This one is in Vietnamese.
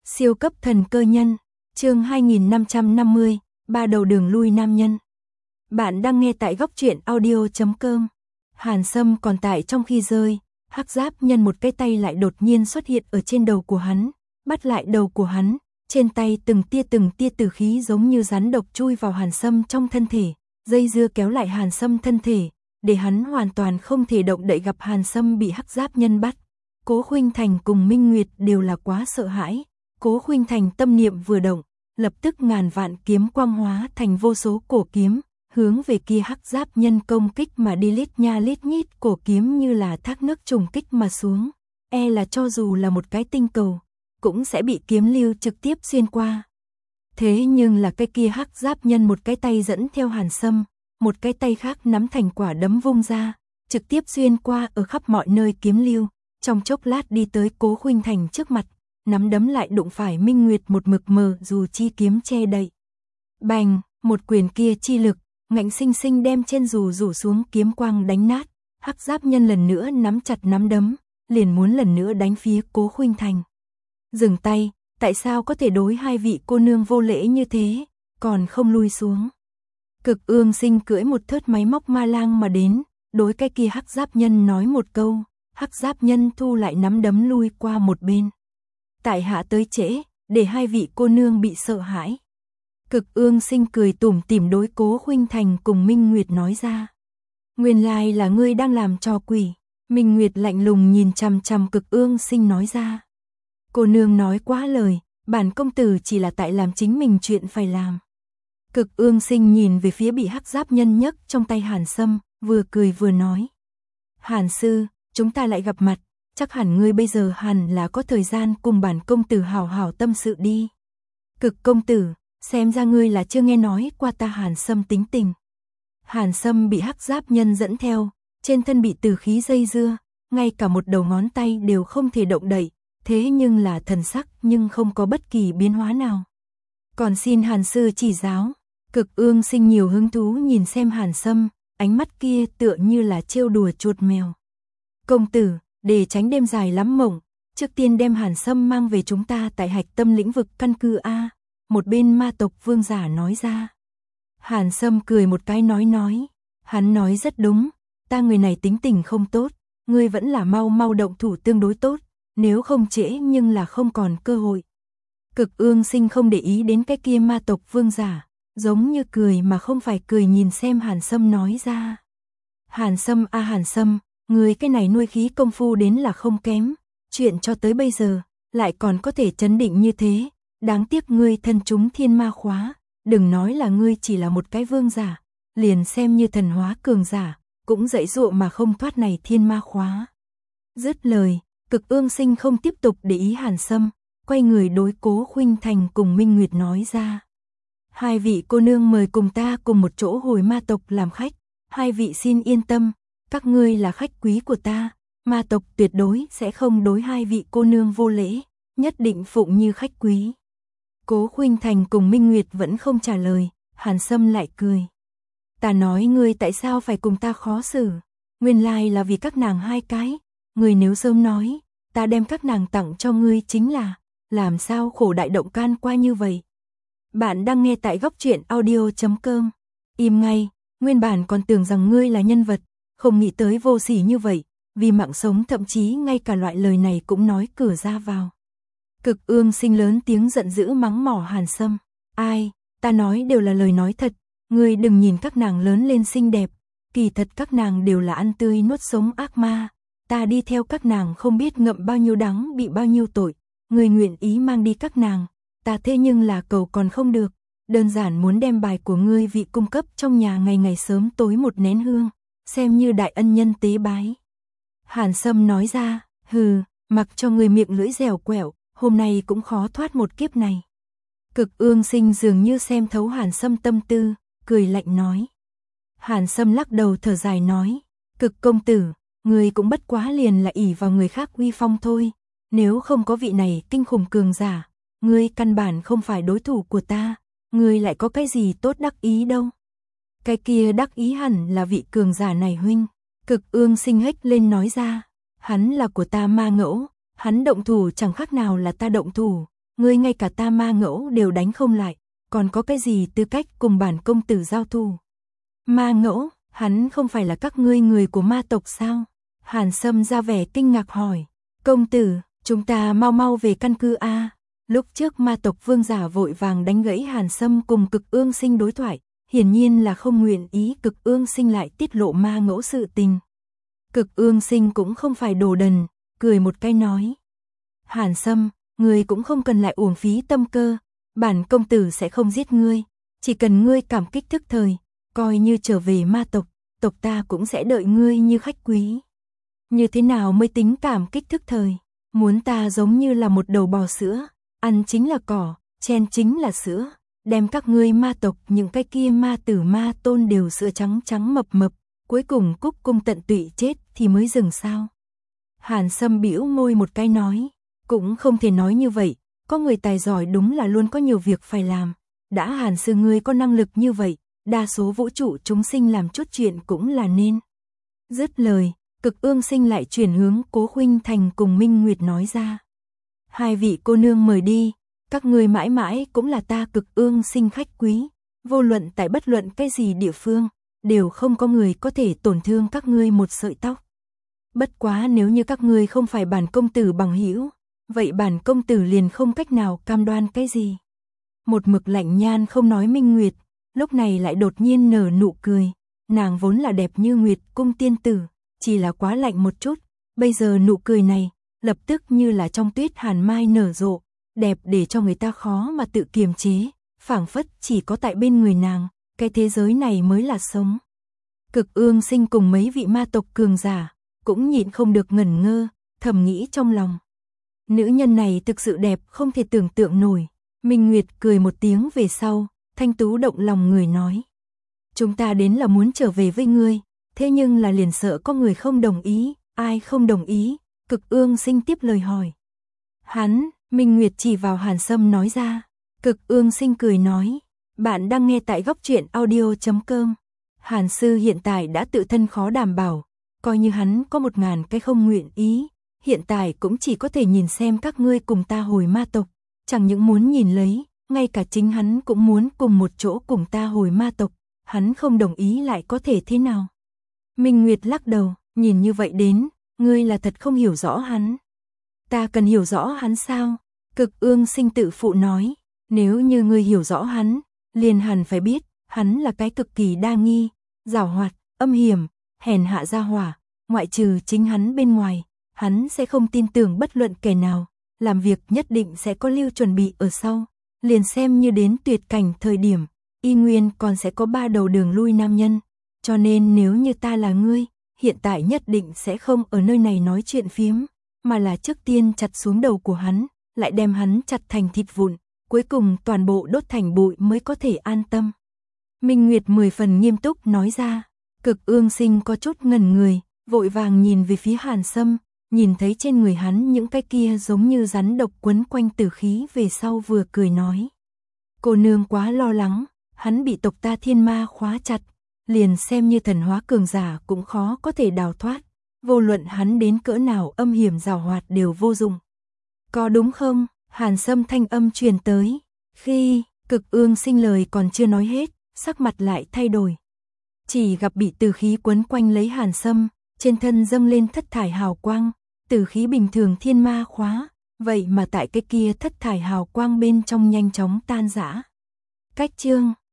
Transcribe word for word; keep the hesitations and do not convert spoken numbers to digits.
Siêu cấp thần cơ nhân, chương hai nghìn năm trăm năm mươi, ba đầu đường lui nam nhân. Bạn đang nghe tại góc truyện audio chấm com. Hàn Sâm còn tại trong khi rơi, hắc giáp nhân một cái tay lại đột nhiên xuất hiện ở trên đầu của hắn, bắt lại đầu của hắn, trên tay từng tia từng tia tử khí giống như rắn độc chui vào Hàn Sâm trong thân thể, dây dưa kéo lại Hàn Sâm thân thể, để hắn hoàn toàn không thể động đậy. Gặp Hàn Sâm bị hắc giáp nhân bắt, Cố Khuynh Thành cùng Minh Nguyệt đều là quá sợ hãi. Cố Khuynh Thành tâm niệm vừa động, lập tức ngàn vạn kiếm quang hóa thành vô số cổ kiếm, hướng về kia hắc giáp nhân công kích mà đi. Lít nha lít nhít cổ kiếm như là thác nước trùng kích mà xuống, e là cho dù là một cái tinh cầu cũng sẽ bị kiếm lưu trực tiếp xuyên qua. Thế nhưng là cái kia hắc giáp nhân một cái tay dẫn theo Hàn Sâm, một cái tay khác nắm thành quả đấm vung ra, trực tiếp xuyên qua ở khắp mọi nơi kiếm lưu, trong chốc lát đi tới Cố Khuynh Thành trước mặt, nắm đấm lại đụng phải Minh Nguyệt một mực mờ dù chi kiếm che đậy. Bành, một quyền kia chi lực, ngạnh sinh sinh đem trên dù rủ xuống kiếm quang đánh nát. Hắc giáp nhân lần nữa nắm chặt nắm đấm, liền muốn lần nữa đánh phía Cố Khuynh Thành. Dừng tay, tại sao có thể đối hai vị cô nương vô lễ như thế, còn không lui xuống. Cực Ương Sinh cưỡi một thớt máy móc ma lang mà đến, đối cái kia hắc giáp nhân nói một câu, hắc giáp nhân thu lại nắm đấm lui qua một bên. Tại hạ tới trễ, để hai vị cô nương bị sợ hãi. Cực Ương Sinh cười tủm tỉm đối Cố Khuynh Thành cùng Minh Nguyệt nói ra. Nguyên lai là ngươi đang làm trò quỷ. Minh Nguyệt lạnh lùng nhìn chằm chằm Cực Ương Sinh nói ra. Cô nương nói quá lời, bản công tử chỉ là tại làm chính mình chuyện phải làm. Cực Ương Sinh nhìn về phía bị hắc giáp nhân nhấc trong tay Hàn Sâm, vừa cười vừa nói. Hàn sư, chúng ta lại gặp mặt, chắc hẳn ngươi bây giờ hẳn là có thời gian cùng bản công tử hào hào tâm sự đi. Cực công tử, xem ra ngươi là chưa nghe nói qua ta Hàn Sâm tính tình. Hàn Sâm bị hắc giáp nhân dẫn theo, trên thân bị tử khí dây dưa, ngay cả một đầu ngón tay đều không thể động đậy, thế nhưng là thần sắc nhưng không có bất kỳ biến hóa nào. Còn xin Hàn sư chỉ giáo. Cực Ương Sinh nhiều hứng thú nhìn xem Hàn Sâm, ánh mắt kia tựa như là trêu đùa chuột mèo. Công tử, để tránh đêm dài lắm mộng, trước tiên đem Hàn Sâm mang về chúng ta tại Hạch Tâm lĩnh vực căn cứ A. Một bên ma tộc vương giả nói ra. Hàn Sâm cười một cái nói nói, hắn nói rất đúng, ta người này tính tình không tốt, ngươi vẫn là mau mau động thủ tương đối tốt, nếu không trễ nhưng là không còn cơ hội. Cực Ương Sinh không để ý đến cái kia ma tộc vương giả, giống như cười mà không phải cười nhìn xem Hàn Sâm nói ra. Hàn Sâm a Hàn Sâm, ngươi cái này nuôi khí công phu đến là không kém, chuyện cho tới bây giờ, lại còn có thể chấn định như thế, đáng tiếc ngươi thân chúng thiên ma khóa, đừng nói là ngươi chỉ là một cái vương giả, liền xem như thần hóa cường giả, cũng dãy dụa mà không thoát này thiên ma khóa. Dứt lời, Cực Ương Sinh không tiếp tục để ý Hàn Sâm, quay người đối Cố Khuynh Thành cùng Minh Nguyệt nói ra. Hai vị cô nương mời cùng ta cùng một chỗ hồi ma tộc làm khách, hai vị xin yên tâm, các ngươi là khách quý của ta, ma tộc tuyệt đối sẽ không đối hai vị cô nương vô lễ, nhất định phụng như khách quý. Cố Khuynh Thành cùng Minh Nguyệt vẫn không trả lời, Hàn Sâm lại cười. Ta nói ngươi tại sao phải cùng ta khó xử, nguyên lai là vì các nàng hai cái, ngươi nếu sớm nói, ta đem các nàng tặng cho ngươi chính là, làm sao khổ đại động can qua như vậy. Bạn đang nghe tại góc truyện audio chấm com. Im ngay, nguyên bản còn tưởng rằng ngươi là nhân vật, không nghĩ tới vô sỉ như vậy, vì mạng sống thậm chí ngay cả loại lời này cũng nói cửa ra vào. Cực Ương Sinh lớn tiếng giận dữ mắng mỏ Hàn Sâm. Ai, ta nói đều là lời nói thật, ngươi đừng nhìn các nàng lớn lên xinh đẹp, kỳ thật các nàng đều là ăn tươi nuốt sống ác ma, ta đi theo các nàng không biết ngậm bao nhiêu đắng bị bao nhiêu tội, ngươi nguyện ý mang đi các nàng, ta thế nhưng là cầu còn không được, đơn giản muốn đem bài của ngươi vị cung cấp trong nhà ngày ngày sớm tối một nén hương, xem như đại ân nhân tế bái. Hàn Sâm nói ra, hừ, mặc cho ngươi miệng lưỡi dẻo quẹo, hôm nay cũng khó thoát một kiếp này. Cực Ương Sinh dường như xem thấu Hàn Sâm tâm tư, cười lạnh nói. Hàn Sâm lắc đầu thở dài nói, Cực công tử, ngươi cũng bất quá liền là ỷ vào người khác uy phong thôi, nếu không có vị này kinh khủng cường giả, ngươi căn bản không phải đối thủ của ta, ngươi lại có cái gì tốt đắc ý đâu. Cái kia đắc ý hẳn là vị cường giả này huynh. Cực Ương Sinh hếch lên nói ra, hắn là của ta ma ngẫu, hắn động thủ chẳng khác nào là ta động thủ, ngươi ngay cả ta ma ngẫu đều đánh không lại, còn có cái gì tư cách cùng bản công tử giao thủ? Ma ngẫu, hắn không phải là các ngươi người của ma tộc sao? Hàn Sâm ra vẻ kinh ngạc hỏi. Công tử, chúng ta mau mau về căn cứ a. Lúc trước ma tộc vương giả vội vàng đánh gãy Hàn Sâm cùng Cực Ương Sinh đối thoại, hiển nhiên là không nguyện ý Cực Ương Sinh lại tiết lộ ma ngẫu sự tình. Cực Ương Sinh cũng không phải đồ đần, cười một cái nói. Hàn Sâm, ngươi cũng không cần lại uổng phí tâm cơ, bản công tử sẽ không giết ngươi, chỉ cần ngươi cảm kích thức thời, coi như trở về ma tộc, tộc ta cũng sẽ đợi ngươi như khách quý. Như thế nào mới tính cảm kích thức thời? Muốn ta giống như là một đầu bò sữa, ăn chính là cỏ, chen chính là sữa, đem các ngươi ma tộc những cái kia ma tử ma tôn đều sữa trắng trắng mập mập, cuối cùng cúc cung tận tụy chết thì mới dừng sao? Hàn Sâm bĩu môi một cái nói, cũng không thể nói như vậy, có người tài giỏi đúng là luôn có nhiều việc phải làm, đã Hàn sư ngươi có năng lực như vậy, đa số vũ trụ chúng sinh làm chút chuyện cũng là nên. Dứt lời, Cực Ương Sinh lại chuyển hướng Cố Khuynh Thành cùng Minh Nguyệt nói ra. Hai vị cô nương mời đi, các ngươi mãi mãi cũng là ta Cực Ương Sinh khách quý, vô luận tại bất luận cái gì địa phương, đều không có người có thể tổn thương các ngươi một sợi tóc. Bất quá nếu như các ngươi không phải bản công tử bằng hữu, vậy bản công tử liền không cách nào cam đoan cái gì. Một mực lạnh nhan không nói Minh Nguyệt, lúc này lại đột nhiên nở nụ cười, nàng vốn là đẹp như Nguyệt cung tiên tử, chỉ là quá lạnh một chút, bây giờ nụ cười này, lập tức như là trong tuyết hàn mai nở rộ, đẹp để cho người ta khó mà tự kiềm chế, phảng phất chỉ có tại bên người nàng, cái thế giới này mới là sống. Cực Ương Sinh cùng mấy vị ma tộc cường giả, cũng nhịn không được ngẩn ngơ, thầm nghĩ trong lòng. Nữ nhân này thực sự đẹp không thể tưởng tượng nổi. Minh Nguyệt cười một tiếng về sau, thanh tú động lòng người nói. Chúng ta đến là muốn trở về với ngươi, thế nhưng là liền sợ có người không đồng ý, ai không đồng ý? Cực Ương Sinh tiếp lời hỏi. Hắn, Minh Nguyệt chỉ vào Hàn Sâm nói ra. Cực Ương Sinh cười nói, bạn đang nghe tại góc truyện audio chấm com. Hàn sư hiện tại đã tự thân khó đảm bảo, coi như hắn có một ngàn cái không nguyện ý, hiện tại cũng chỉ có thể nhìn xem các ngươi cùng ta hồi ma tộc, chẳng những muốn nhìn lấy, ngay cả chính hắn cũng muốn cùng một chỗ cùng ta hồi ma tộc, hắn không đồng ý lại có thể thế nào? Minh Nguyệt lắc đầu, nhìn như vậy đến, ngươi là thật không hiểu rõ hắn. Ta cần hiểu rõ hắn sao? Cực Ương Sinh tự phụ nói, nếu như ngươi hiểu rõ hắn, liền hẳn phải biết, hắn là cái cực kỳ đa nghi, giảo hoạt, âm hiểm, hèn hạ gia hỏa, ngoại trừ chính hắn bên ngoài, hắn sẽ không tin tưởng bất luận kẻ nào, làm việc nhất định sẽ có lưu chuẩn bị ở sau, liền xem như đến tuyệt cảnh thời điểm, y nguyên còn sẽ có ba đầu đường lui nam nhân, cho nên nếu như ta là ngươi, hiện tại nhất định sẽ không ở nơi này nói chuyện phiếm, mà là trước tiên chặt xuống đầu của hắn, lại đem hắn chặt thành thịt vụn, cuối cùng toàn bộ đốt thành bụi mới có thể an tâm. Minh Nguyệt mười phần nghiêm túc nói ra. Cực Ương Sinh có chút ngẩn người, vội vàng nhìn về phía Hàn Sâm, nhìn thấy trên người hắn những cái kia giống như rắn độc quấn quanh tử khí về sau vừa cười nói. Cô nương quá lo lắng, hắn bị tộc ta thiên ma khóa chặt, liền xem như thần hóa cường giả cũng khó có thể đào thoát, vô luận hắn đến cỡ nào âm hiểm giảo hoạt đều vô dụng. Có đúng không? Hàn Sâm thanh âm truyền tới, khi Cực Ương Sinh lời còn chưa nói hết, sắc mặt lại thay đổi. Chỉ gặp bị tử khí quấn quanh lấy Hàn Sâm, trên thân dâng lên thất thải hào quang, tử khí bình thường thiên ma khóa, vậy mà tại cái kia thất thải hào quang bên trong nhanh chóng tan rã. Cách chương